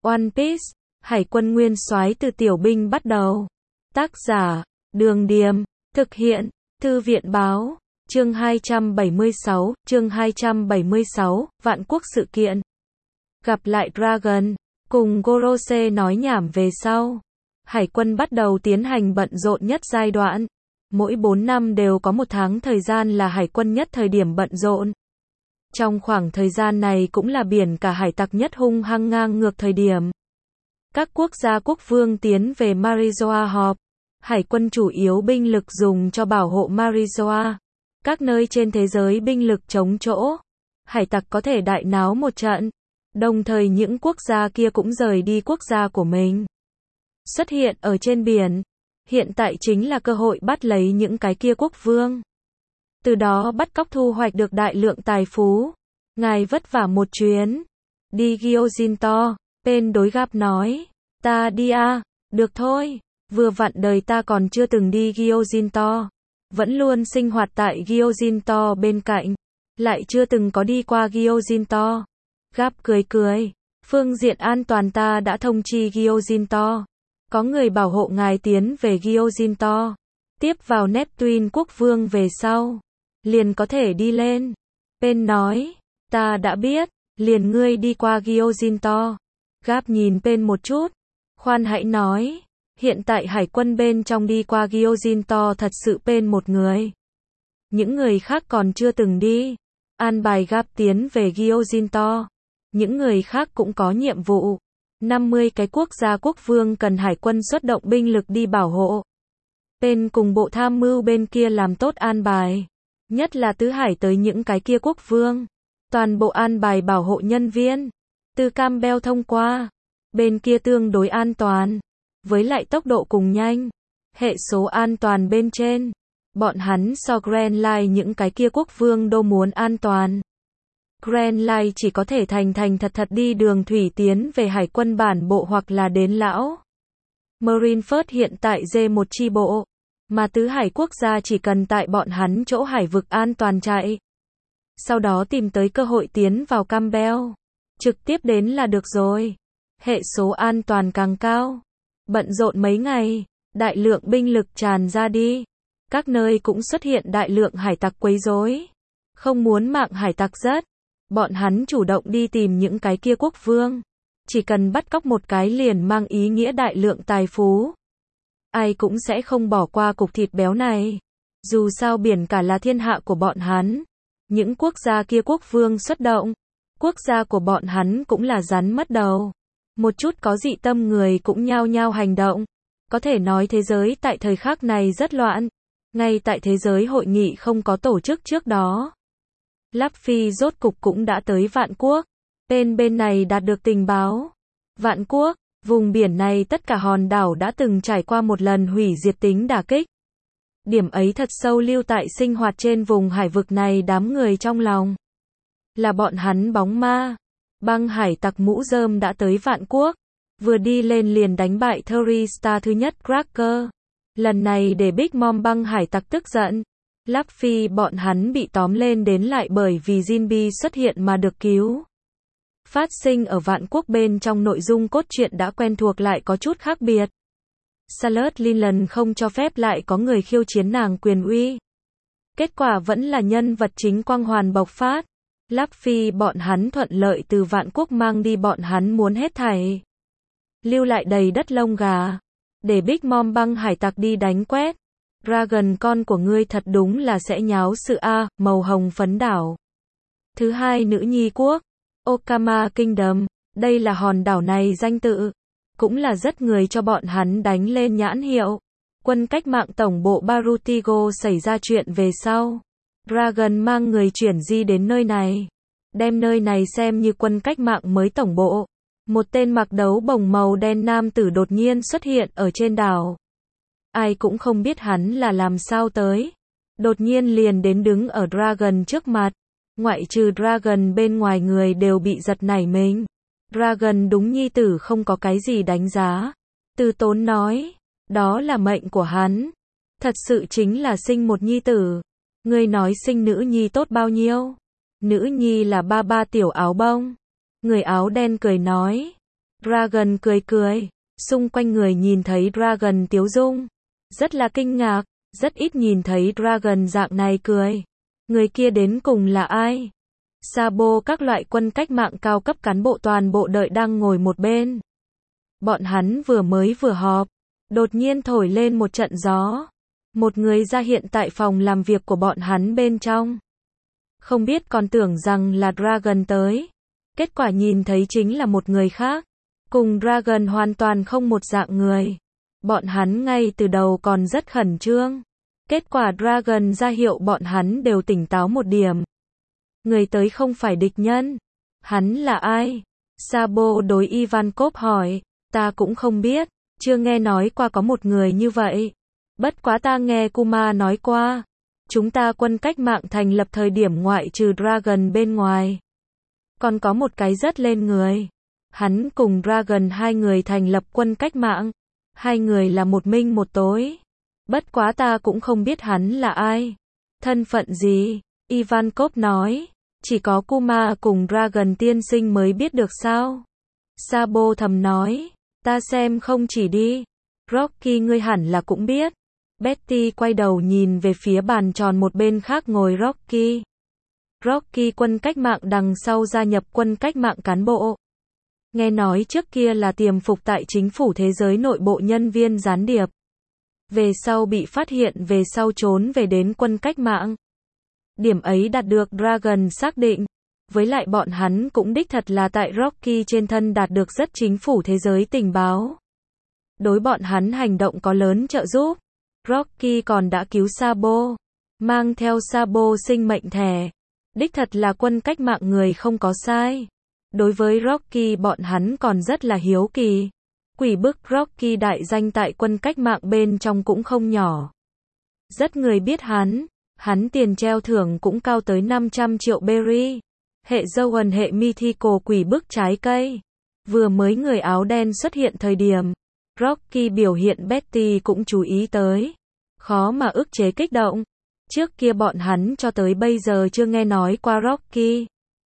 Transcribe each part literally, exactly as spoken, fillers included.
One Piece, Hải quân nguyên soái từ tiểu binh bắt đầu. Tác giả, Đường Điềm, thực hiện, Thư viện Báo, chương hai trăm bảy mươi sáu, chương hai trăm bảy mươi sáu, Vạn Quốc sự kiện. Gặp lại Dragon, cùng Gorose nói nhảm về sau. Hải quân bắt đầu tiến hành bận rộn nhất giai đoạn. Mỗi bốn năm đều có một tháng thời gian là hải quân nhất thời điểm bận rộn. Trong khoảng thời gian này cũng là biển cả hải tặc nhất hung hăng ngang ngược thời điểm. Các quốc gia quốc vương tiến về Marizoa họp. Hải quân chủ yếu binh lực dùng cho bảo hộ Marizoa. Các nơi trên thế giới binh lực chống chỗ. Hải tặc có thể đại náo một trận. Đồng thời những quốc gia kia cũng rời đi quốc gia của mình. Xuất hiện ở trên biển. Hiện tại chính là cơ hội bắt lấy những cái kia quốc vương. Từ đó bắt cóc thu hoạch được đại lượng tài phú. Ngài vất vả một chuyến. Đi Gyojin-to, Pen đối Gap nói. Ta đi à, được thôi. Vừa vặn đời ta còn chưa từng đi Gyojin-to. Vẫn luôn sinh hoạt tại Gyojin-to bên cạnh. Lại chưa từng có đi qua Gyojin-to. Gap cười cười. Phương diện an toàn ta đã thông chi Gyojin-to. Có người bảo hộ ngài tiến về Gyojin-to. Tiếp vào Neptune quốc vương về sau. Liền có thể đi lên. Pen nói. Ta đã biết. Liền ngươi đi qua Gyojin-to. Gap nhìn Pen một chút. Khoan hãy nói. Hiện tại hải quân bên trong đi qua Gyojin-to thật sự Pen một người. Những người khác còn chưa từng đi. An bài Gap tiến về Gyojin-to. Những người khác cũng có nhiệm vụ. năm mươi cái quốc gia quốc vương cần hải quân xuất động binh lực đi bảo hộ. Pen cùng bộ tham mưu bên kia làm tốt an bài. Nhất là tứ hải tới những cái kia quốc vương. Toàn bộ an bài bảo hộ nhân viên. Từ Campbell thông qua. Bên kia tương đối an toàn. Với lại tốc độ cùng nhanh. Hệ số an toàn bên trên. Bọn hắn so Grand Line những cái kia quốc vương đô muốn an toàn. Grand Line chỉ có thể thành thành thật thật đi đường thủy tiến về hải quân bản bộ hoặc là đến lão. Marine First hiện tại D một chi bộ. Mà tứ hải quốc gia chỉ cần tại bọn hắn chỗ hải vực an toàn chạy. Sau đó tìm tới cơ hội tiến vào Campbell. Trực tiếp đến là được rồi. Hệ số an toàn càng cao. Bận rộn mấy ngày. Đại lượng binh lực tràn ra đi. Các nơi cũng xuất hiện đại lượng hải tặc quấy rối. Không muốn mạng hải tặc rất. Bọn hắn chủ động đi tìm những cái kia quốc vương. Chỉ cần bắt cóc một cái liền mang ý nghĩa đại lượng tài phú. Ai cũng sẽ không bỏ qua cục thịt béo này. Dù sao biển cả là thiên hạ của bọn hắn. Những quốc gia kia quốc vương xuất động. Quốc gia của bọn hắn cũng là rắn mất đầu. Một chút có dị tâm người cũng nhao nhao hành động. Có thể nói thế giới tại thời khắc này rất loạn. Ngay tại thế giới hội nghị không có tổ chức trước đó. Luffy rốt cục cũng đã tới Vạn Quốc. Bên bên này đạt được tình báo. Vạn Quốc, vùng biển này tất cả hòn đảo đã từng trải qua một lần hủy diệt tính đả kích. Điểm ấy thật sâu lưu tại sinh hoạt trên vùng hải vực này đám người trong lòng. Là bọn hắn bóng ma. Băng hải tặc mũ rơm đã tới Vạn Quốc. Vừa đi lên liền đánh bại Three Star thứ nhất Cracker. Lần này để Big Mom băng hải tặc tức giận. Luffy bọn hắn bị tóm lên đến lại bởi vì Jinbe xuất hiện mà được cứu. Phát sinh ở Vạn Quốc bên trong nội dung cốt truyện đã quen thuộc lại có chút khác biệt. Charlotte Linland không cho phép lại có người khiêu chiến nàng quyền uy. Kết quả vẫn là nhân vật chính quang hoàn bộc phát. Luffy bọn hắn thuận lợi từ Vạn Quốc mang đi bọn hắn muốn hết thảy. Lưu lại đầy đất lông gà. Để Big Mom băng hải tặc đi đánh quét. Dragon con của ngươi thật đúng là sẽ nháo sự a, màu hồng phấn đảo. Thứ hai nữ nhi quốc. Okama Kingdom. Đây là hòn đảo này danh tự. Cũng là rất người cho bọn hắn đánh lên nhãn hiệu. Quân cách mạng tổng bộ Barutigo xảy ra chuyện về sau. Dragon mang người chuyển di đến nơi này. Đem nơi này xem như quân cách mạng mới tổng bộ. Một tên mặc đấu bồng màu đen nam tử đột nhiên xuất hiện ở trên đảo. Ai cũng không biết hắn là làm sao tới. Đột nhiên liền đến đứng ở Dragon trước mặt. Ngoại trừ Dragon bên ngoài người đều bị giật nảy mình. Dragon đúng nhi tử không có cái gì đánh giá. Từ Tốn nói. Đó là mệnh của hắn. Thật sự chính là sinh một nhi tử. Ngươi nói sinh nữ nhi tốt bao nhiêu? Nữ nhi là ba ba tiểu áo bông. Người áo đen cười nói. Dragon cười cười. Xung quanh người nhìn thấy Dragon tiếu dung. Rất là kinh ngạc. Rất ít nhìn thấy Dragon dạng này cười. Người kia đến cùng là ai? Sabo các loại quân cách mạng cao cấp cán bộ toàn bộ đợi đang ngồi một bên. Bọn hắn vừa mới vừa họp. Đột nhiên thổi lên một trận gió. Một người ra hiện tại phòng làm việc của bọn hắn bên trong. Không biết còn tưởng rằng là Dragon tới. Kết quả nhìn thấy chính là một người khác. Cùng Dragon hoàn toàn không một dạng người. Bọn hắn ngay từ đầu còn rất khẩn trương. Kết quả Dragon ra hiệu bọn hắn đều tỉnh táo một điểm. Người tới không phải địch nhân. Hắn là ai? Sabo đối Ivankov hỏi. Ta cũng không biết. Chưa nghe nói qua có một người như vậy. Bất quá ta nghe Kuma nói qua. Chúng ta quân cách mạng thành lập thời điểm ngoại trừ Dragon bên ngoài. Còn có một cái rất lên người. Hắn cùng Dragon hai người thành lập quân cách mạng. Hai người là một minh một tối. Bất quá ta cũng không biết hắn là ai. Thân phận gì? Ivankov nói. Chỉ có Kuma cùng Dragon tiên sinh mới biết được sao? Sabo thầm nói. Ta xem không chỉ đi. Rocky ngươi hẳn là cũng biết. Betty quay đầu nhìn về phía bàn tròn một bên khác ngồi Rocky. Rocky quân cách mạng đằng sau gia nhập quân cách mạng cán bộ. Nghe nói trước kia là tiềm phục tại chính phủ thế giới nội bộ nhân viên gián điệp. Về sau bị phát hiện về sau trốn về đến quân cách mạng. Điểm ấy đạt được Dragon xác định. Với lại bọn hắn cũng đích thật là tại Rocky trên thân đạt được rất chính phủ thế giới tình báo. Đối bọn hắn hành động có lớn trợ giúp. Rocky còn đã cứu Sabo. Mang theo Sabo sinh mệnh thẻ. Đích thật là quân cách mạng người không có sai. Đối với Rocky bọn hắn còn rất là hiếu kỳ. Quỷ bức Rocky đại danh tại quân cách mạng bên trong cũng không nhỏ. Rất người biết hắn. Hắn tiền treo thưởng cũng cao tới năm trăm triệu berry. Hệ dâu ẩn hệ mythical quỷ bức trái cây. Vừa mới người áo đen xuất hiện thời điểm. Rocky biểu hiện Betty cũng chú ý tới. Khó mà ức chế kích động. Trước kia bọn hắn cho tới bây giờ chưa nghe nói qua Rocky.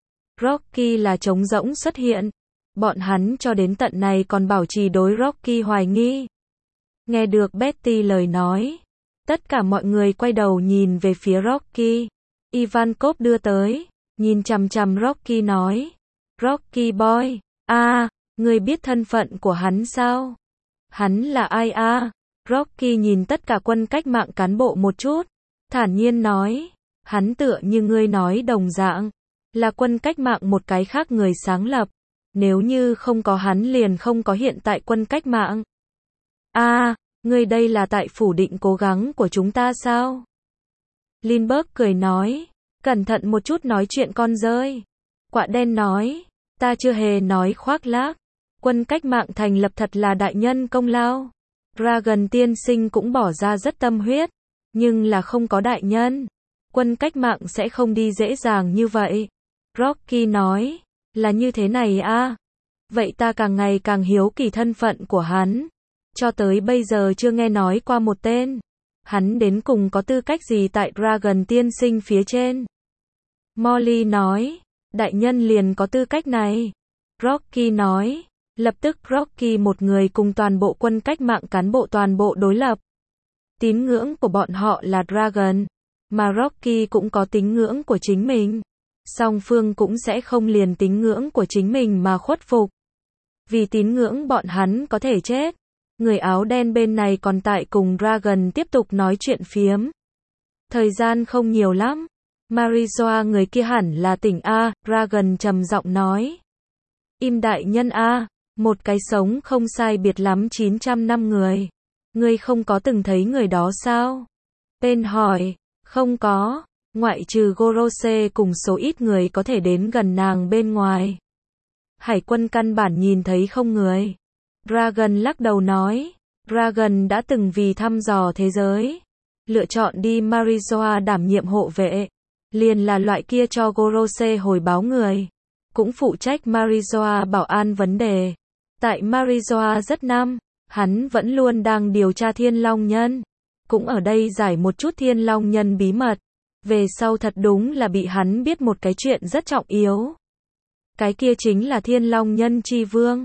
Rocky là trống rỗng xuất hiện. Bọn hắn cho đến tận này còn bảo trì đối Rocky hoài nghi. Nghe được Betty lời nói. Tất cả mọi người quay đầu nhìn về phía Rocky. Ivankov đưa tới. Nhìn chằm chằm Rocky nói. Rocky boy. À, người biết thân phận của hắn sao? Hắn là ai à? Rocky nhìn tất cả quân cách mạng cán bộ một chút. Thản nhiên nói. Hắn tựa như ngươi nói đồng dạng. Là quân cách mạng một cái khác người sáng lập. Nếu như không có hắn liền không có hiện tại quân cách mạng. À, ngươi đây là tại phủ định cố gắng của chúng ta sao? Lindbergh cười nói. Cẩn thận một chút nói chuyện con rơi. Quạ đen nói. Ta chưa hề nói khoác lác. Quân cách mạng thành lập thật là đại nhân công lao. Dragon tiên sinh cũng bỏ ra rất tâm huyết. Nhưng là không có đại nhân. Quân cách mạng sẽ không đi dễ dàng như vậy. Rocky nói. Là như thế này à? Vậy ta càng ngày càng hiếu kỳ thân phận của hắn. Cho tới bây giờ chưa nghe nói qua một tên. Hắn đến cùng có tư cách gì tại Dragon tiên sinh phía trên? Molly nói. Đại nhân liền có tư cách này. Rocky nói. Lập tức Rocky một người cùng toàn bộ quân cách mạng cán bộ toàn bộ đối lập. Tín ngưỡng của bọn họ là Dragon. Mà Rocky cũng có tín ngưỡng của chính mình. Song phương cũng sẽ không liền tín ngưỡng của chính mình mà khuất phục. Vì tín ngưỡng bọn hắn có thể chết. Người áo đen bên này còn tại cùng Dragon tiếp tục nói chuyện phiếm. Thời gian không nhiều lắm. Marijoa người kia hẳn là tỉnh A, Dragon trầm giọng nói. Im đại nhân A, một cái sống không sai biệt lắm chín trăm năm người. Ngươi không có từng thấy người đó sao? Pen hỏi, không có, ngoại trừ Gorose cùng số ít người có thể đến gần nàng bên ngoài. Hải quân căn bản nhìn thấy không người. Dragon lắc đầu nói, Dragon đã từng vì thăm dò thế giới. Lựa chọn đi Marijoa đảm nhiệm hộ vệ. Liền là loại kia cho Gorose hồi báo người. Cũng phụ trách Marijoa bảo an vấn đề. Tại Marijoa rất năm, hắn vẫn luôn đang điều tra Thiên Long Nhân. Cũng ở đây giải một chút Thiên Long Nhân bí mật. Về sau thật đúng là bị hắn biết một cái chuyện rất trọng yếu. Cái kia chính là Thiên Long Nhân Chi Vương.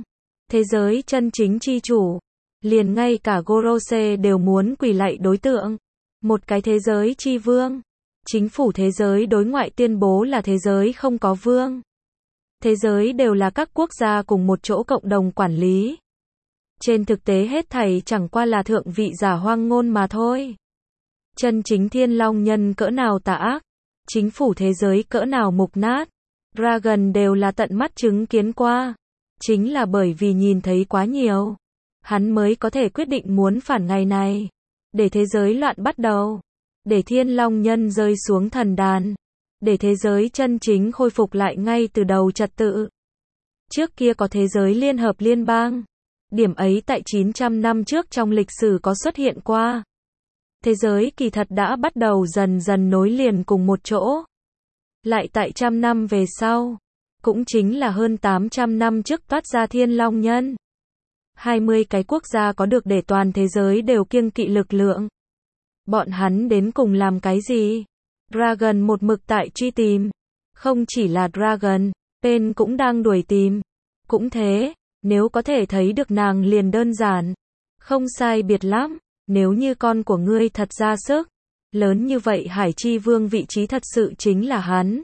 thế giới chân chính chi chủ. Liền ngay cả Gorose đều muốn quỳ lạy đối tượng. Một cái thế giới chi vương. Chính phủ thế giới đối ngoại tuyên bố là thế giới không có vương. Thế giới đều là các quốc gia cùng một chỗ cộng đồng quản lý. Trên thực tế hết thảy chẳng qua là thượng vị giả hoang ngôn mà thôi. Chân chính thiên long nhân cỡ nào tà ác, chính phủ thế giới cỡ nào mục nát, Dragon đều là tận mắt chứng kiến qua. Chính là bởi vì nhìn thấy quá nhiều, hắn mới có thể quyết định muốn phản ngày này. Để thế giới loạn bắt đầu. Để thiên long nhân rơi xuống thần đàn. Để thế giới chân chính khôi phục lại ngay từ đầu trật tự. Trước kia có thế giới liên hợp liên bang. Điểm ấy tại chín trăm năm trước trong lịch sử có xuất hiện qua. Thế giới kỳ thật đã bắt đầu dần dần nối liền cùng một chỗ. Lại tại trăm năm về sau, cũng chính là hơn tám trăm năm trước toát ra thiên long nhân. hai mươi cái quốc gia có được để toàn thế giới đều kiêng kỵ lực lượng. Bọn hắn đến cùng làm cái gì? Dragon một mực tại truy tìm. Không chỉ là Dragon, Pain cũng đang đuổi tìm. Cũng thế, nếu có thể thấy được nàng liền đơn giản. Không sai biệt lắm, nếu như con của ngươi thật ra sức. Lớn như vậy Hải Chi Vương vị trí thật sự chính là hắn.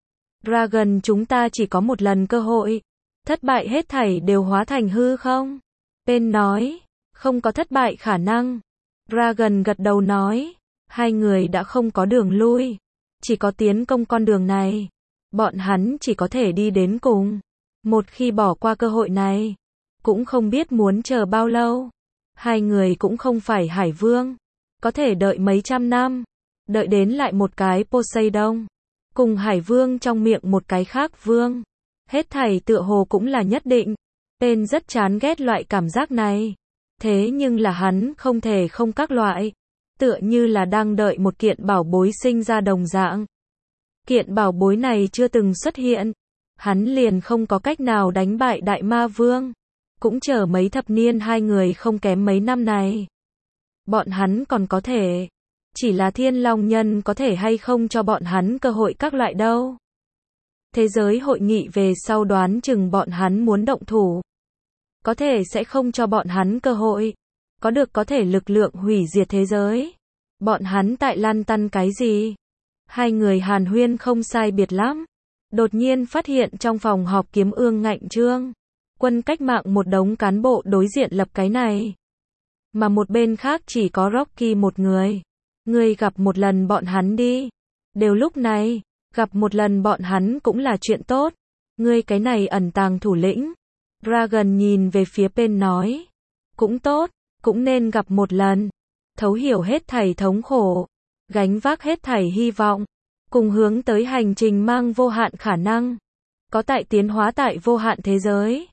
Dragon chúng ta chỉ có một lần cơ hội. Thất bại hết thảy đều hóa thành hư không? Pain nói, không có thất bại khả năng. Dragon gật đầu nói, hai người đã không có đường lui. Chỉ có tiến công con đường này. Bọn hắn chỉ có thể đi đến cùng. Một khi bỏ qua cơ hội này, cũng không biết muốn chờ bao lâu. Hai người cũng không phải Hải Vương. Có thể đợi mấy trăm năm. Đợi đến lại một cái Poseidon. Cùng Hải Vương trong miệng một cái khác Vương. Hết thảy tựa hồ cũng là nhất định. Pain rất chán ghét loại cảm giác này. Thế nhưng là hắn không thể không các loại. Tựa như là đang đợi một kiện bảo bối sinh ra đồng dạng. Kiện bảo bối này chưa từng xuất hiện. Hắn liền không có cách nào đánh bại Đại Ma Vương. Cũng chờ mấy thập niên hai người không kém mấy năm này. Bọn hắn còn có thể. Chỉ là thiên long nhân có thể hay không cho bọn hắn cơ hội các loại đâu. Thế giới hội nghị về sau đoán chừng bọn hắn muốn động thủ. Có thể sẽ không cho bọn hắn cơ hội. Có được có thể lực lượng hủy diệt thế giới. Bọn hắn tại lăn tăn cái gì? Hai người hàn huyên không sai biệt lắm. Đột nhiên phát hiện trong phòng họp Kiếm Ương ngạnh trương. Quân cách mạng một đống cán bộ đối diện lập cái này. Mà một bên khác chỉ có Rocky một người. Ngươi gặp một lần bọn hắn đi. Đều lúc này, gặp một lần bọn hắn cũng là chuyện tốt. Ngươi cái này ẩn tàng thủ lĩnh. Dragon nhìn về phía Pain nói. Cũng tốt, cũng nên gặp một lần. Thấu hiểu hết thảy thống khổ. Gánh vác hết thảy hy vọng. Cùng hướng tới hành trình mang vô hạn khả năng. Có tại tiến hóa tại vô hạn thế giới.